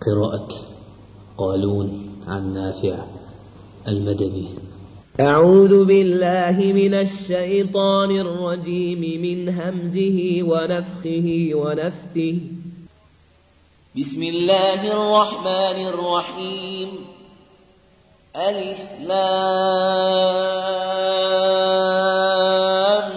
قراءة قالون عن نافع المدني. أعوذ بالله من الشيطان الرجيم من همزه ونفخه ونفثه. بسم الله الرحمن الرحيم. ألف لام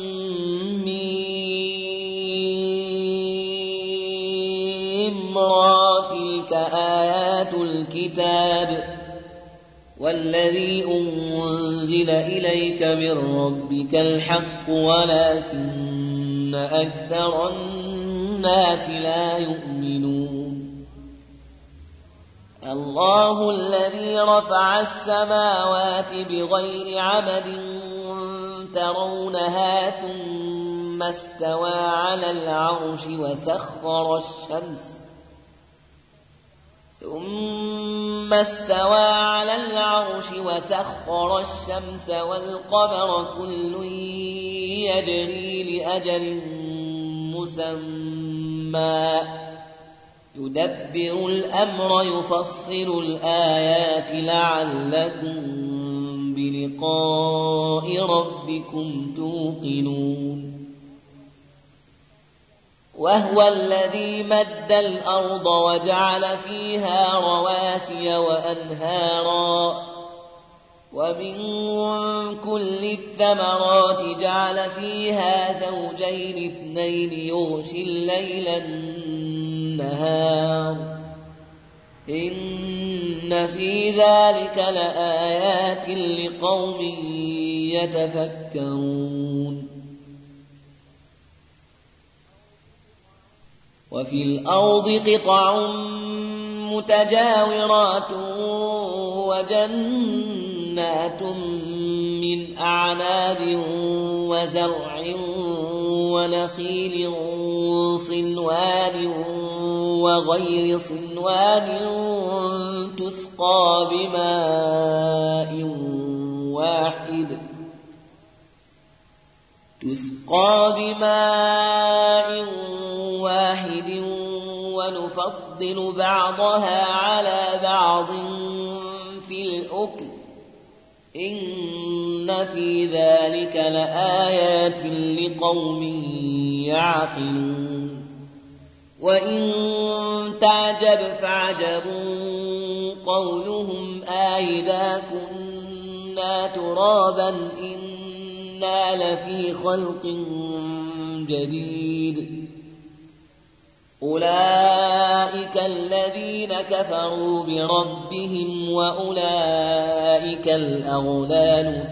ميم را تلك آيات الكتاب والذي أنزل إليك من ربك الحق ولكن أكثر الناس لا يؤمنون. الله الذي رفع السماوات بغير عمد ترونها ثم استوى على العرش وسخر الشمس والقمر كل يجري لأجل مسمى يدبر الأمر يفصل الآيات لعلكم بلقاء ربكم توقنون. وهو الذي مد الأرض وجعل فيها رواسي وأنهارا ومن كل الثمرات جعل فيها زوجين اثنين يغشي الليل النهار إن في ذلك لآيات لقوم يتفكرون. وفي الأرض قطع متجاورات وجنات من أعناب وزرع ونخيل صنوان وغير صنوان تسقى بماء واحد ونفضل بعضها على بعض في الأكل إن في ذلك لآيات لقوم يعقلون. وإن تعجب فعجب قولهم أإذا كنا ترابا إنا لفي خلق جديد. أولئك الذين كفروا بربهم وأولئك الأغلال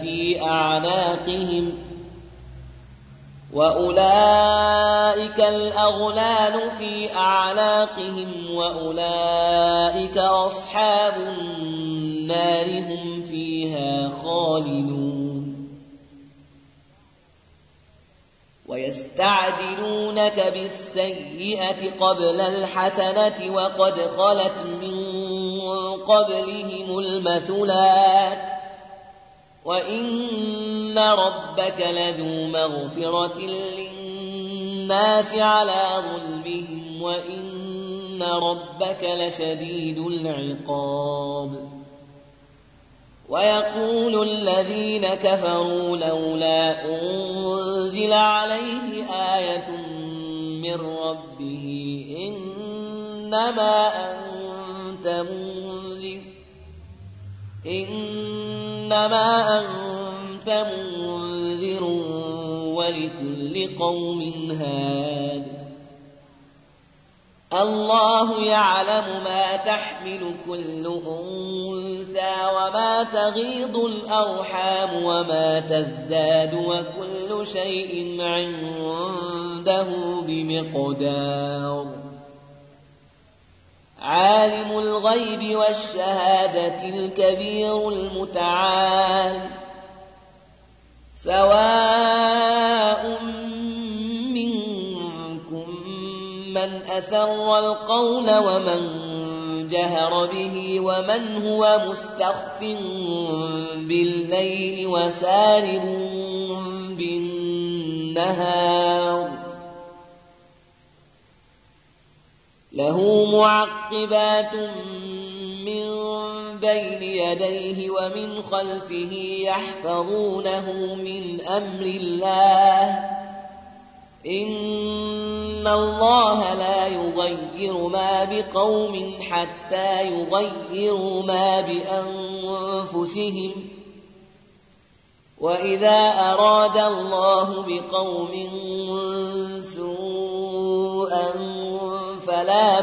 في أعناقهم وأولئك أصحاب النار هم فيها خالدون. ويستعجلونك بالسيئة قبل الحسنة وقد خلت من قبلهم المثلات وإن ربك لذو مغفرة للناس على ظلمهم وإن ربك لشديد العقاب. ويقول الذين كفروا لولا أنزل عليه آية من ربه إنما أنت منذر ولكل قوم هاد. الله يعلم ما تحمل كل أنثى وما تغيض الأرحام وما تزداد وكل شيء عنده بمقدار. عالم الغيب والشهادة الكبير المتعال. سواء من أسر القول ومن جهر به ومن هو مستخف بالليل وسارب بالنهار له معقبات من بين يديه ومن خلفه يحفظونه من أمر الله إن الله لا يغير ما بقوم حتى يغيروا ما بأنفسهم وإذا أراد الله بقوم سوءا فلا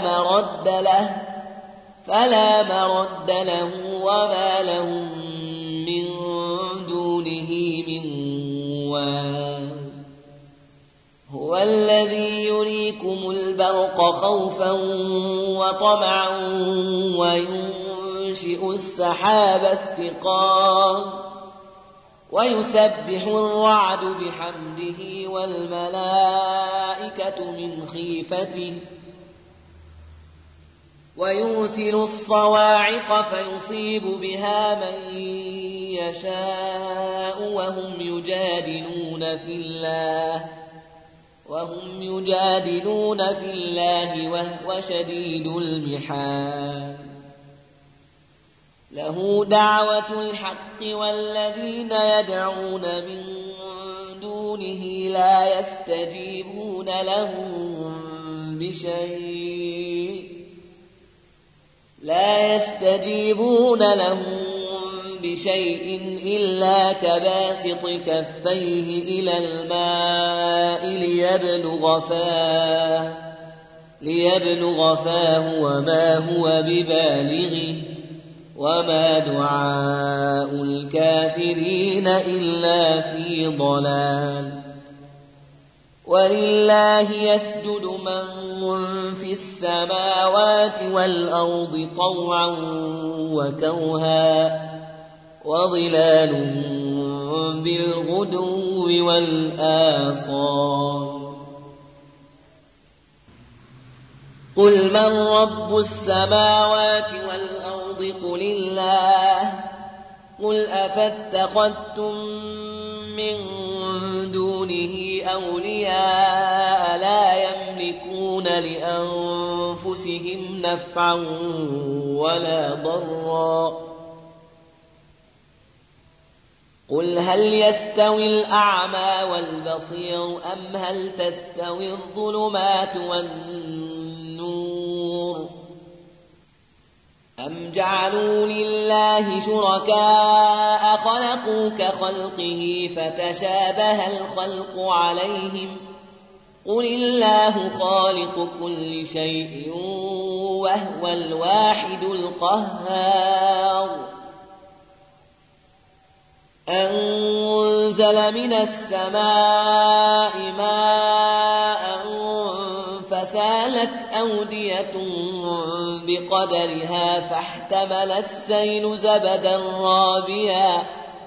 مرد له وما لهم من دونه من وال هو الذي يريكم البرق خوفا وطمعا وينشئ السحاب الثقال ويسبح الرعد بحمده والملائكة من خيفته ويرسل الصواعق فيصيب بها من يشاء وهم يجادلون في الله وهو شديد المحال له دعوة الحق والذين يدعون من دونه لا يستجيبون لهم بشيء إلا كباسط كفيه إلى الماء ليبلغ فاه وما هو ببالغه وما دعاء الكافرين إلا في ضلال ولله يسجد من في السماوات والأرض طوعا وكرها وظلال بالغدو والآصال قل من رب السماوات والأرض قل الله قل أفاتخذتم من دونه أولياء لا يملكون لأنفسهم نفعا ولا ضرا قل هل يستوي الأعمى والبصير أم هل تستوي الظلمات والنور أم جعلوا لله شركاء خلقوا كخلقه فتشابه الخلق عليهم قل الله خالق كل شيء وهو الواحد القهار أنزل من السماء ماء فسالت أودية بقدرها فاحتمل السيل زبدا رابيا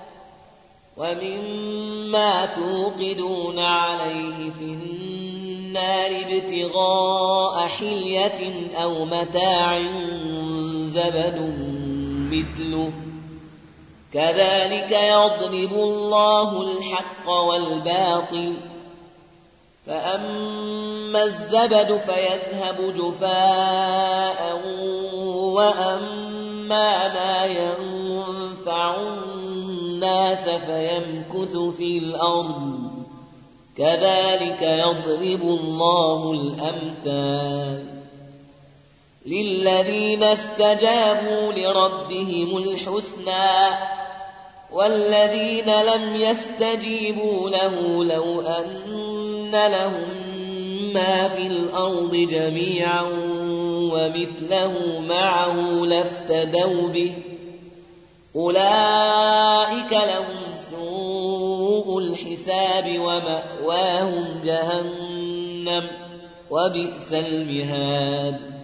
ومما توقدون عليه في النار ابتغاء حلية أو متاع زبد مثله كذلك يضرب الله الحق والباطل فأما الزبد فيذهب جفاء وأما ما ينفع الناس فيمكث في الأرض كذلك يضرب الله الأمثال للذين استجابوا لربهم الحسنى والذين لم يستجيبوا له لو أن لهم ما في الأرض جميعا ومثله معه لافتدوا به أولئك لهم سوء الحساب ومأواهم جهنم وبئس المهاد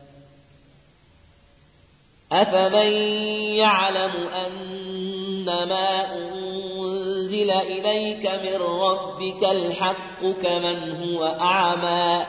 أفمن يعلم أنما أنزل إليك من ربك الحق كمن هو أعمى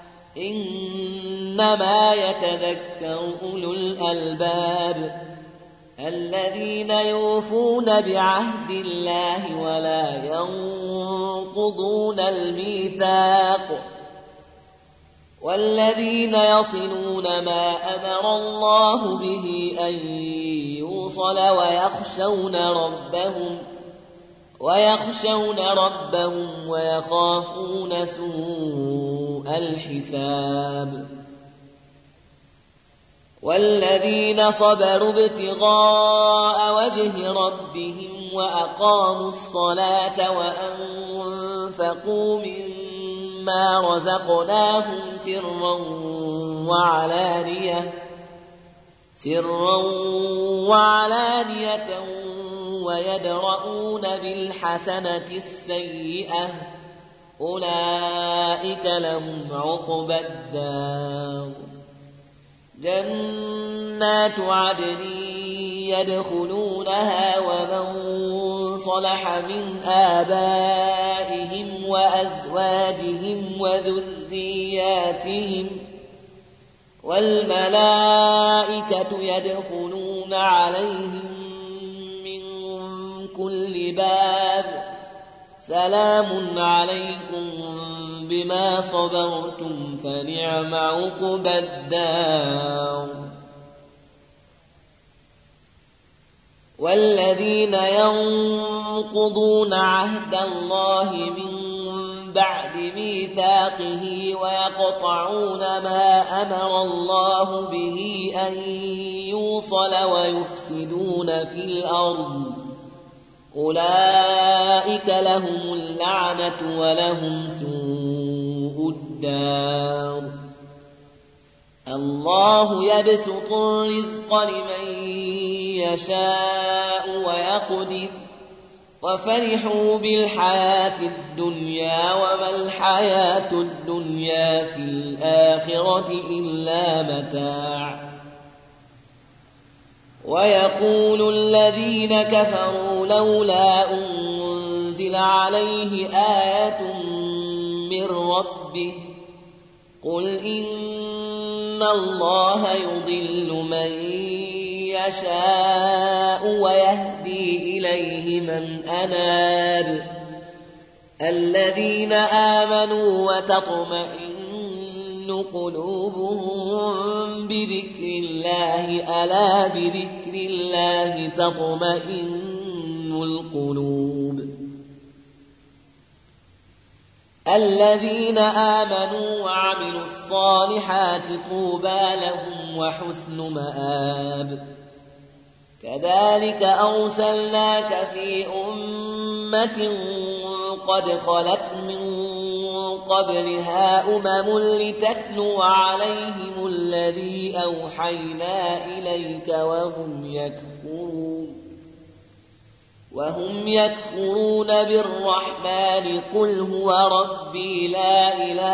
إنما يتذكر أولو الألباب الذين يوفون بعهد الله ولا ينقضون الميثاق والذين يصلون ما أمر الله به أن يوصل ويخشون ربهم ويخافون سوء الحساب والذين صبروا ابتغاء وجه ربهم وأقاموا الصلاة وأنفقوا مما رزقناهم سرا وعلانية ويدرؤون بالحسنة السيئة أولئك لهم عقبى الدار جنات عدن يدخلونها ومن صلح من آبائهم وأزواجهم وذرياتهم والملائكة يدخلون عليهم من كل باب سلام عليكم بما صبرتم فنعم عقبى الدار والذين ينقضون عهد الله من بعد ميثاقه ويقطعون ما أمر الله به أن يوصل ويفسدون في الأرض أولئك لهم اللعنة ولهم سوء الدار الله يبسط الرزق لمن يشاء ويقدر وفرحوا بالحياة الدنيا وما الحياة الدنيا في الآخرة إلا متاع ويقول الذين كفروا لولا أنزل عليه آية من ربه قل إن الله يضل من يشاء ويهدي إليه من أناب الذين آمنوا وتطمئن قلوبهم بذكر الله ألا بذكر الله تطمئن القلوب الذين آمنوا وعملوا الصالحات طوبى لهم وحسن مآب كذلك أرسلناك في أمة قد خلت من قبلها أمم لتتلو عليهم الذي أوحينا إليك وهم يكفرون بالرحمن قل هو ربي لا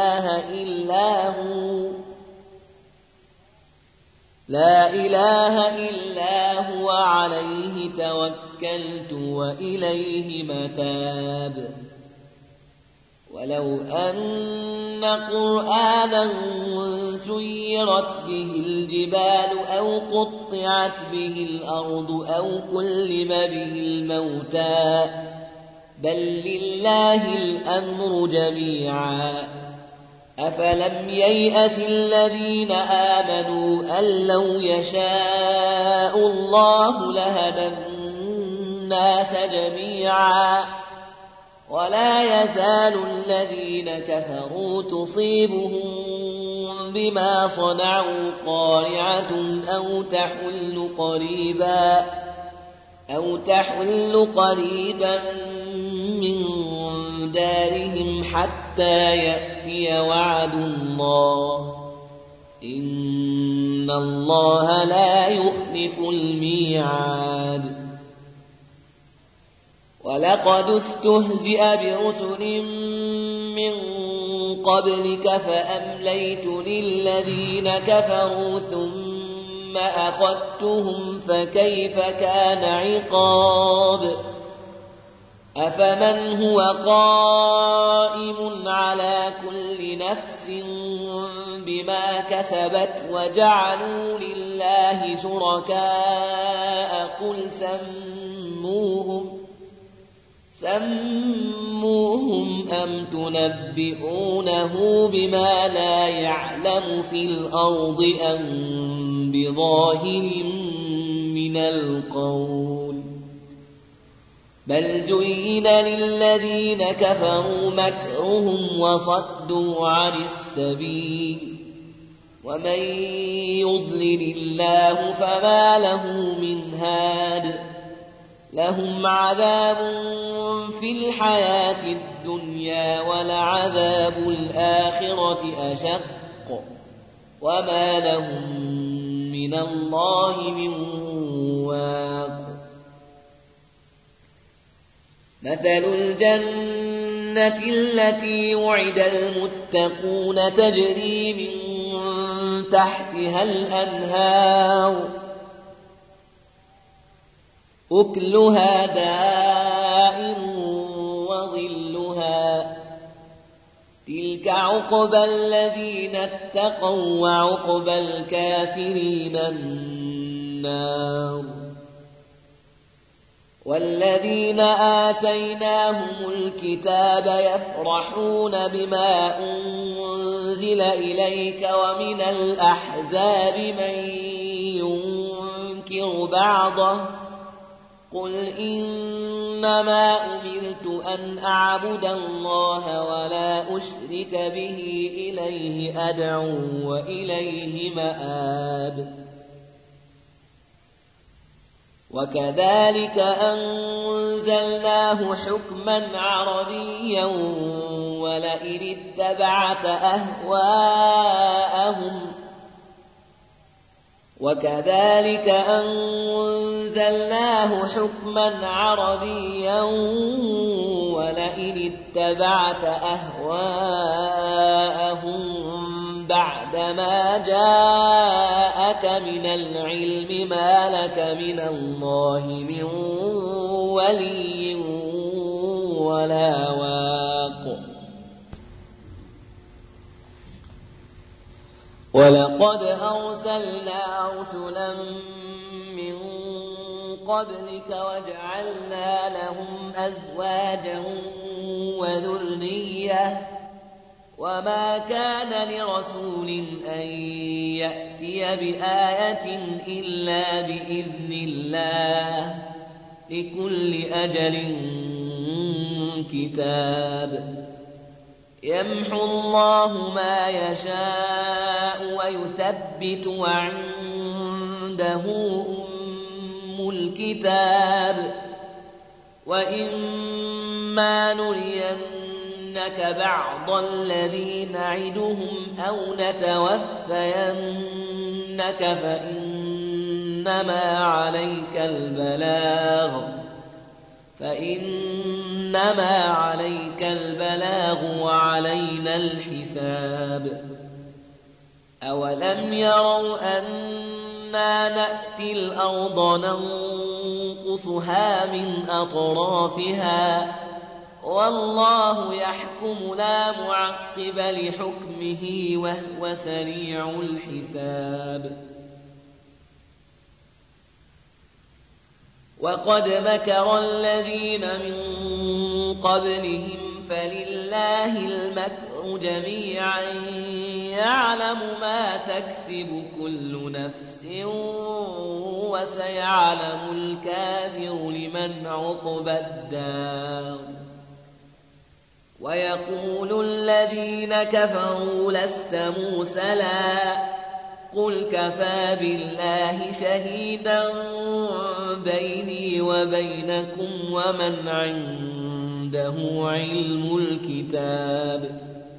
إله إلا هو عليه توكلت وإليه متاب ولو أن قرآنا سيرت به الجبال أو قطعت به الأرض أو كلم به الموتى بل لله الأمر جميعا أفلم ييأس الذين آمنوا أن لو يشاء الله لهدى الناس جميعا ولا يزال الذين كفروا تصيبهم بما صنعوا قارعة أو تحل قريبا من دارهم حتى يأتي وعد الله إن الله لا يخلف الميعاد ولقد استهزئ برسل من قبلك فأمليت للذين كفروا ثم أخذتهم فكيف كان عقاب أفمن هو قائم على كل نفس بما كسبت وجعلوا لله شركاء قل سموهم أم تنبئونه بما لا يعلم في الأرض أم بظاهر من القول بل زين للذين كفروا مكرهم وصدوا عن السبيل ومن يضلل الله فما له من هاد لهم عذاب في الحياة الدنيا ولعذاب الآخرة أشق وما لهم من الله من واق مثل الجنة التي وعد المتقون تجري من تحتها الأنهار أكلها دائم وظلها تلك عقبى الذين اتقوا وعقبى الكافرين النار والذين آتيناهم الكتاب يفرحون بما أنزل إليك ومن الأحزاب من ينكر بعضه قل إنما أمرت أن أعبد الله ولا أشرك به إليه أدعو وإليه مآب وكذلك أنزلناه حكما عربيا ولئن اتبعت أهواءهم بعدما جاءك من العلم ما لك من الله من ولي ولا واق ولقد أرسلنا رسلا من قبلك وجعلنا لهم أزواجا وذرية وما كان لرسول أن يأتي بآية إلا بإذن الله لكل أجل كتاب يمحو الله ما يشاء ويثبت وعنده أم الكتاب وإما نرينك بعض الذي نعدهم أو نتوفينك فإنما عليك البلاغ وعلينا الحساب أولم يروا أنا نأتي الأرض ننقصها من أطرافها والله يحكم لا معقب لحكمه وهو سريع الحساب وقد مكر الذين من قبلهم فلله المكر جميعا يعلم ما تكسب كل نفس وسيعلم الكافر لمن عقبى الدار ويقول الذين كفروا لست مرسلا قل كفى بالله شهيدا بيني وبينكم ومن عنده علم الكتاب